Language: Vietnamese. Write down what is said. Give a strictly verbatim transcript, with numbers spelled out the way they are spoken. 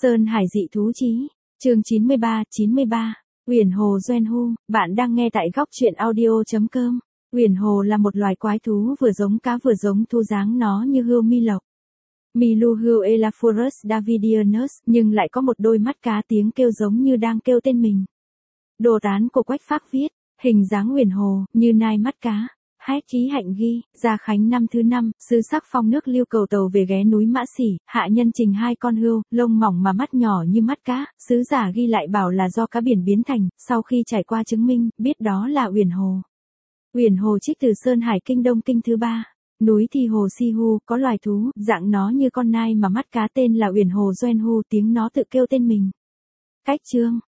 Sơn Hải dị thú chí, chương chín mươi ba, chín mươi ba, Uyển Hồ Doen Hu, bạn đang nghe tại góc truyện audio.com. Uyển Hồ là một loài quái thú vừa giống cá vừa giống thú, dáng nó như hươu mi lộc. Miluhio elaphurus davidianus, nhưng lại có một đôi mắt cá, tiếng kêu giống như đang kêu tên mình. Đồ tán của Quách Phác viết, hình dáng Uyển Hồ, như nai mắt cá. Hát Chí Hạnh ghi, Gia Khánh năm thứ năm, sứ Sắc Phong nước Lưu cầu tàu về ghé núi Mã Sỉ, hạ nhân trình hai con hươu, lông mỏng mà mắt nhỏ như mắt cá, sứ giả ghi lại bảo là do cá biển biến thành, sau khi trải qua chứng minh, biết đó là Uyển Hồ. Uyển Hồ trích từ Sơn Hải Kinh Đông Kinh thứ ba. Núi Thì Hồ Si Hu, có loài thú, dạng nó như con nai mà mắt cá, tên là Uyển Hồ Doen Hu, tiếng nó tự kêu tên mình. Cách chương